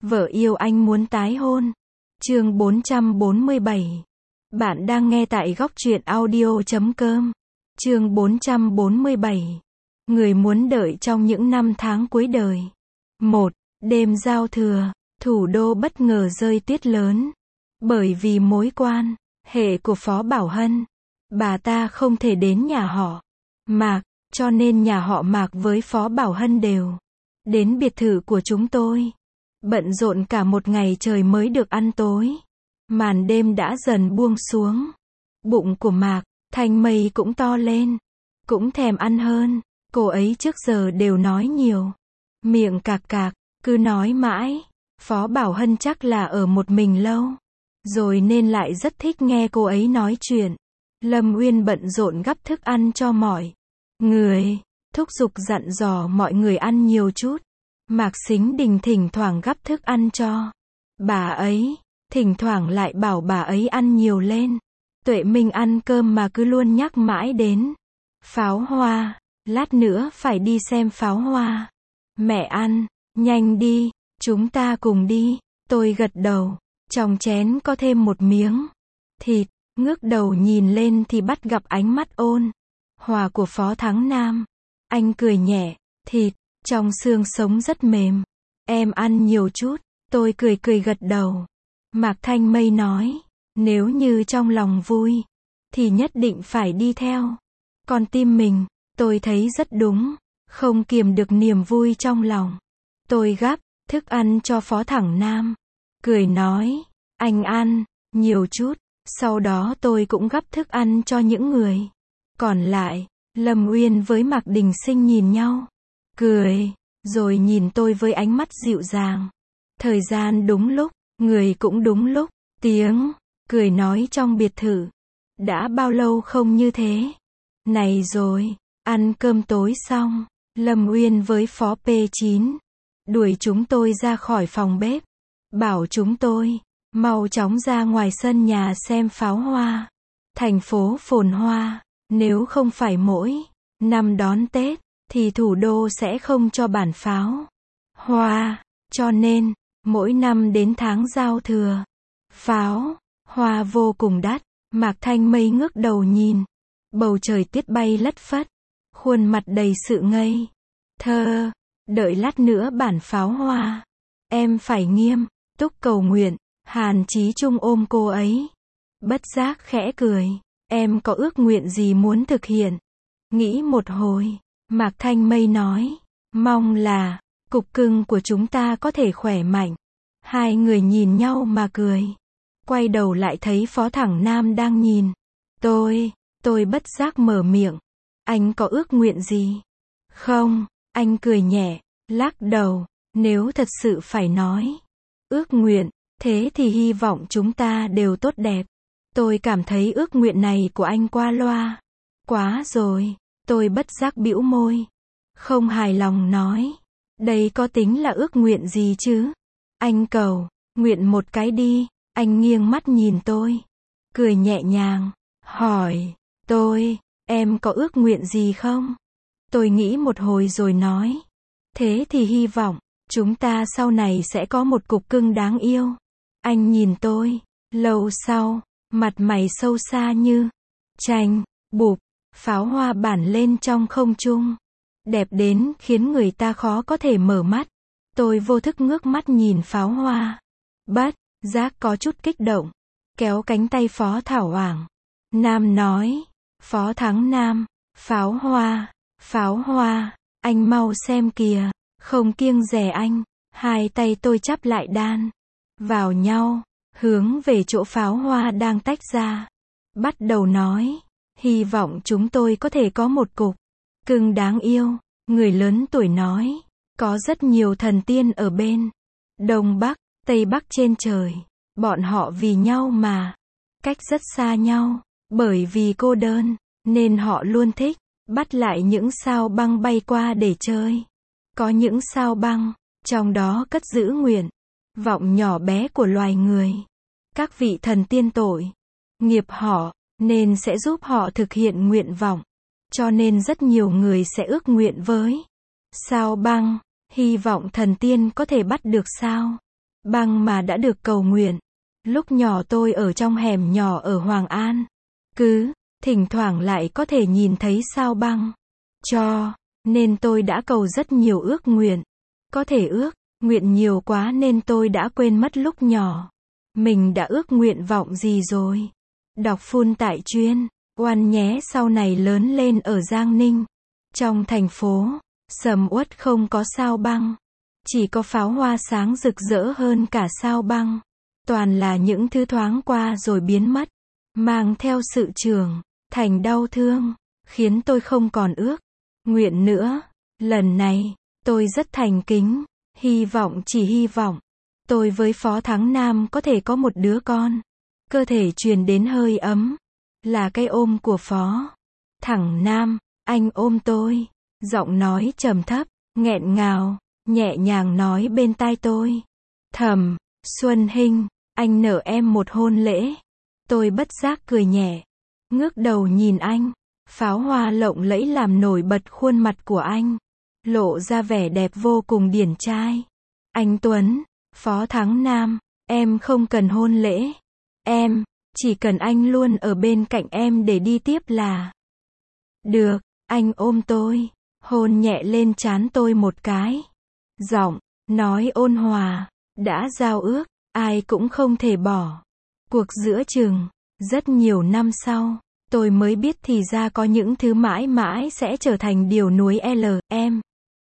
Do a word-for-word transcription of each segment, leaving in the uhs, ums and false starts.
Vợ yêu anh muốn tái hôn. Chương bốn trăm bốn mươi bảy. Bạn đang nghe tại góc truyện audio chấm com. Chương bốn trăm bốn mươi bảy. Người muốn đợi trong những năm tháng cuối đời. một. Đêm giao thừa, thủ đô bất ngờ rơi tuyết lớn. Bởi vì mối quan hệ của Phó Bảo Hân, bà ta không thể đến nhà họ Mạc, cho nên nhà họ Mạc với Phó Bảo Hân đều đến biệt thự của chúng tôi. Bận rộn cả một ngày trời mới được ăn tối. Màn đêm đã dần buông xuống. Bụng của Mạc Thanh Mây cũng to lên, cũng thèm ăn hơn. Cô ấy trước giờ đều nói nhiều, miệng cạc cạc, cứ nói mãi. Phó Bảo Hân chắc là ở một mình lâu rồi nên lại rất thích nghe cô ấy nói chuyện. Lâm Uyên bận rộn gắp thức ăn cho mọi người, thúc giục dặn dò mọi người ăn nhiều chút. Mạc Sính Đình thỉnh thoảng gắp thức ăn cho bà ấy, thỉnh thoảng lại bảo bà ấy ăn nhiều lên. Tuệ Minh ăn cơm mà cứ luôn nhắc mãi đến pháo hoa, lát nữa phải đi xem pháo hoa. Mẹ ăn, nhanh đi, chúng ta cùng đi. Tôi gật đầu, trong chén có thêm một miếng thịt, ngước đầu nhìn lên thì bắt gặp ánh mắt ôn hòa của Phó Thắng Nam. Anh cười nhẹ, thịt trong xương sống rất mềm, em ăn nhiều chút. Tôi cười cười gật đầu. Mạc Thanh Mây nói, nếu như trong lòng vui thì nhất định phải đi theo con tim mình. Tôi thấy rất đúng, không kiềm được niềm vui trong lòng. Tôi gắp thức ăn cho Phó Thắng Nam, cười nói, anh ăn nhiều chút. Sau đó tôi cũng gắp thức ăn cho những người còn lại. Lâm Uyên với Mạc Đình Sinh nhìn nhau, cười, rồi nhìn tôi với ánh mắt dịu dàng. Thời gian đúng lúc, người cũng đúng lúc. Tiếng cười nói trong biệt thự. Đã bao lâu không như thế này rồi. Ăn cơm tối xong, Lâm Uyên với Phó P chín đuổi chúng tôi ra khỏi phòng bếp, bảo chúng tôi mau chóng ra ngoài sân nhà xem pháo hoa. Thành phố phồn hoa, nếu không phải mỗi năm đón Tết thì thủ đô sẽ không cho bản pháo hoa, cho nên mỗi năm đến tháng giao thừa, pháo hoa vô cùng đắt. Mạc Thanh Mây ngước đầu nhìn bầu trời tuyết bay lất phất, khuôn mặt đầy sự ngây thơ. Đợi lát nữa bản pháo hoa, em phải nghiêm túc cầu nguyện. Hàn Chí Trung ôm cô ấy, bất giác khẽ cười. Em có ước nguyện gì muốn thực hiện? Nghĩ một hồi, Mạc Thanh Mây nói, mong là cục cưng của chúng ta có thể khỏe mạnh. Hai người nhìn nhau mà cười. Quay đầu lại thấy Phó Thắng Nam đang nhìn tôi. Tôi bất giác mở miệng, anh có ước nguyện gì không? Anh cười nhẹ, lắc đầu. Nếu thật sự phải nói ước nguyện, thế thì hy vọng chúng ta đều tốt đẹp. Tôi cảm thấy ước nguyện này của anh qua loa quá rồi. Tôi bất giác bĩu môi, không hài lòng nói, đây có tính là ước nguyện gì chứ? Anh cầu nguyện một cái đi. Anh nghiêng mắt nhìn tôi, cười nhẹ nhàng, hỏi tôi, em có ước nguyện gì không? Tôi nghĩ một hồi rồi nói, thế thì hy vọng chúng ta sau này sẽ có một cục cưng đáng yêu. Anh nhìn tôi, lâu sau, mặt mày sâu xa như tranh, bụp, pháo hoa bản lên trong không trung, đẹp đến khiến người ta khó có thể mở mắt. Tôi vô thức ngước mắt nhìn pháo hoa, bất giác có chút kích động, kéo cánh tay Phó Thảo Hoàng Nam nói, Phó Thắng Nam, pháo hoa, pháo hoa, anh mau xem kìa. Không kiêng dè anh, hai tay tôi chắp lại đan vào nhau, hướng về chỗ pháo hoa đang tách ra, bắt đầu nói, hy vọng chúng tôi có thể có một cục cưng đáng yêu. Người lớn tuổi nói, có rất nhiều thần tiên ở bên Đông Bắc, Tây Bắc trên trời. Bọn họ vì nhau mà cách rất xa nhau, bởi vì cô đơn nên họ luôn thích bắt lại những sao băng bay qua để chơi. Có những sao băng, trong đó cất giữ nguyện vọng nhỏ bé của loài người. Các vị thần tiên tội nghiệp họ, nên sẽ giúp họ thực hiện nguyện vọng. Cho nên rất nhiều người sẽ ước nguyện với sao băng, hy vọng thần tiên có thể bắt được sao băng mà đã được cầu nguyện. Lúc nhỏ tôi ở trong hẻm nhỏ ở Hoàng An. Cứ, thỉnh thoảng lại có thể nhìn thấy sao băng. Cho, nên tôi đã cầu rất nhiều ước nguyện. Có thể ước, nguyện nhiều quá nên tôi đã quên mất lúc nhỏ. Mình đã ước nguyện vọng gì rồi. Đọc phun tại chuyên, oan nhé sau này lớn lên ở Giang Ninh. Trong thành phố, sầm uất không có sao băng. Chỉ có pháo hoa sáng rực rỡ hơn cả sao băng. Toàn là những thứ thoáng qua rồi biến mất. Mang theo sự trưởng thành đau thương. Khiến tôi không còn ước nguyện nữa. Lần này, tôi rất thành kính. Hy vọng chỉ hy vọng. Tôi với Phó Thắng Nam có thể có một đứa con. Cơ thể truyền đến hơi ấm. Là cái ôm của Phó Thắng Nam. Anh ôm tôi. Giọng nói trầm thấp, nghẹn ngào, nhẹ nhàng nói bên tai tôi. Thầm, Xuân Hinh, anh nợ em một hôn lễ. Tôi bất giác cười nhẹ. Ngước đầu nhìn anh. Pháo hoa lộng lẫy làm nổi bật khuôn mặt của anh. Lộ ra vẻ đẹp vô cùng điển trai. Anh Tuấn, Phó Thắng Nam, em không cần hôn lễ. Em, chỉ cần anh luôn ở bên cạnh em để đi tiếp là được. Anh ôm tôi, hôn nhẹ lên trán tôi một cái. Giọng, nói ôn hòa, đã giao ước, ai cũng không thể bỏ. Cuộc giữa chừng, rất nhiều năm sau, tôi mới biết thì ra có những thứ mãi mãi sẽ trở thành điều núi L, em.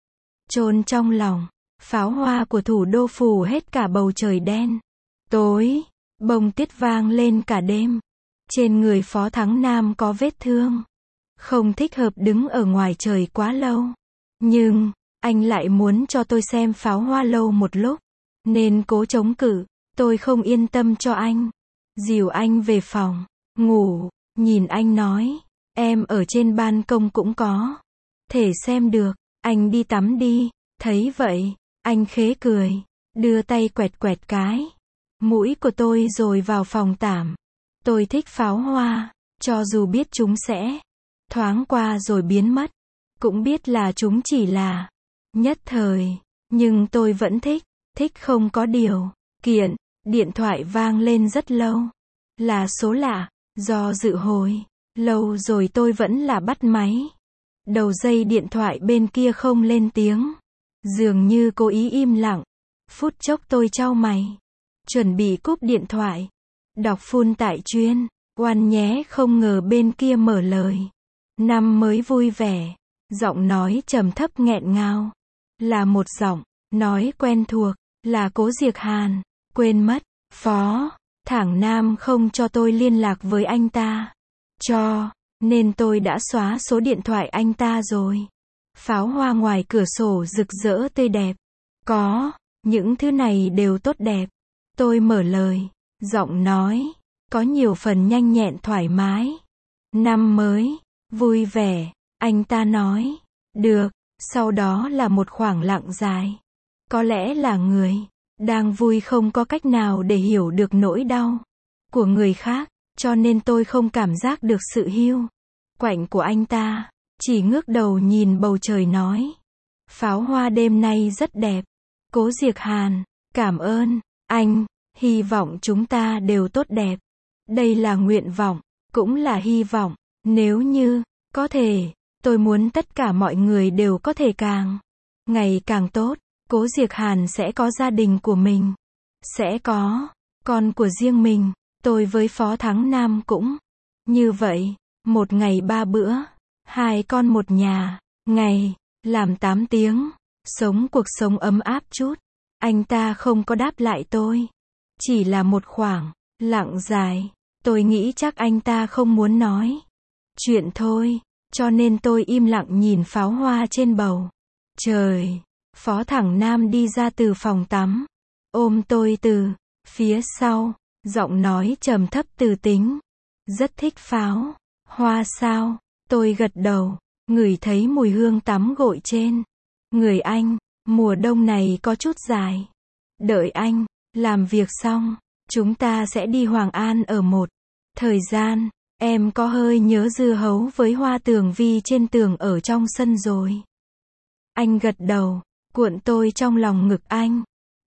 Chôn trong lòng, pháo hoa của thủ đô phủ hết cả bầu trời đen. Tối, bông tuyết vang lên cả đêm. Trên người Phó Thắng Nam có vết thương. Không thích hợp đứng ở ngoài trời quá lâu. Nhưng, anh lại muốn cho tôi xem pháo hoa lâu một lúc. Nên cố chống cự, tôi không yên tâm cho anh. Dìu anh về phòng, ngủ, nhìn anh nói. Em ở trên ban công cũng có thể xem được, anh đi tắm đi. Thấy vậy, anh khế cười, đưa tay quẹt quẹt cái mũi của tôi rồi vào phòng tạm. Tôi thích pháo hoa, cho dù biết chúng sẽ thoáng qua rồi biến mất. Cũng biết là chúng chỉ là nhất thời, nhưng tôi vẫn thích, thích không có điều kiện. Điện thoại vang lên rất lâu. Là số lạ, do dự hồi lâu rồi tôi vẫn là bắt máy. Đầu dây điện thoại bên kia không lên tiếng. Dường như cố ý im lặng. Phút chốc tôi chau mày. Chuẩn bị cúp điện thoại. Đọc phun tại chuyên. Oan nhé không ngờ bên kia mở lời. Năm mới vui vẻ. Giọng nói trầm thấp nghẹn ngào. Là một giọng nói quen thuộc. Là Cố Diệc Hàn. Quên mất. Phó Thắng Nam không cho tôi liên lạc với anh ta. Cho nên tôi đã xóa số điện thoại anh ta rồi. Pháo hoa ngoài cửa sổ rực rỡ tươi đẹp. Có, những thứ này đều tốt đẹp. Tôi mở lời, giọng nói, có nhiều phần nhanh nhẹn thoải mái. Năm mới, vui vẻ, anh ta nói. Được, sau đó là một khoảng lặng dài. Có lẽ là người đang vui không có cách nào để hiểu được nỗi đau của người khác, cho nên tôi không cảm giác được sự hiu quạnh của anh ta. Chỉ ngước đầu nhìn bầu trời nói. Pháo hoa đêm nay rất đẹp. Cố Diệc Hàn, cảm ơn, anh, hy vọng chúng ta đều tốt đẹp. Đây là nguyện vọng, cũng là hy vọng. Nếu như, có thể, tôi muốn tất cả mọi người đều có thể càng ngày càng tốt. Cố Diệc Hàn sẽ có gia đình của mình. Sẽ có con của riêng mình. Tôi với Phó Thắng Nam cũng như vậy. Một ngày ba bữa. Hai con một nhà. Ngày, làm tám tiếng. Sống cuộc sống ấm áp chút. Anh ta không có đáp lại tôi. Chỉ là một khoảng lặng dài. Tôi nghĩ chắc anh ta không muốn nói chuyện thôi. Cho nên tôi im lặng nhìn pháo hoa trên bầu trời. Phó Thắng Nam đi ra từ phòng tắm. Ôm tôi từ phía sau. Giọng nói trầm thấp từ tính. Rất thích pháo hoa sao? Tôi gật đầu. Ngửi thấy mùi hương tắm gội trên người anh. Mùa đông này có chút dài. Đợi anh làm việc xong, chúng ta sẽ đi Hoàng An ở một thời gian. Em có hơi nhớ dưa hấu với hoa tường vi trên tường ở trong sân rồi. Anh gật đầu, cuộn tôi trong lòng ngực anh.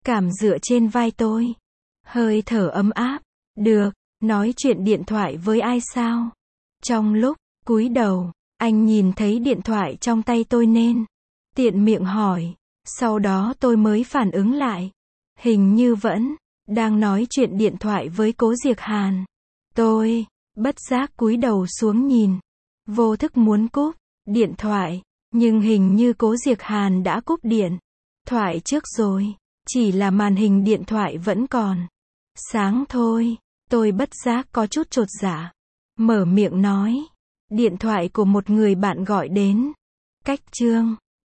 cảm dựa trên vai tôi. Hơi thở ấm áp. Được, nói chuyện điện thoại với ai sao? Trong lúc cúi đầu, anh nhìn thấy điện thoại trong tay tôi nên tiện miệng hỏi. Sau đó tôi mới phản ứng lại. Hình như vẫn đang nói chuyện điện thoại với Cố Diệc Hàn. Tôi bất giác cúi đầu xuống nhìn. Vô thức muốn cúp điện thoại, nhưng hình như Cố Diệc Hàn đã cúp điện thoại trước rồi. Chỉ là màn hình điện thoại vẫn còn sáng thôi. Tôi bất giác có chút chột dạ. Mở miệng nói. Điện thoại của một người bạn gọi đến. Cách Trương.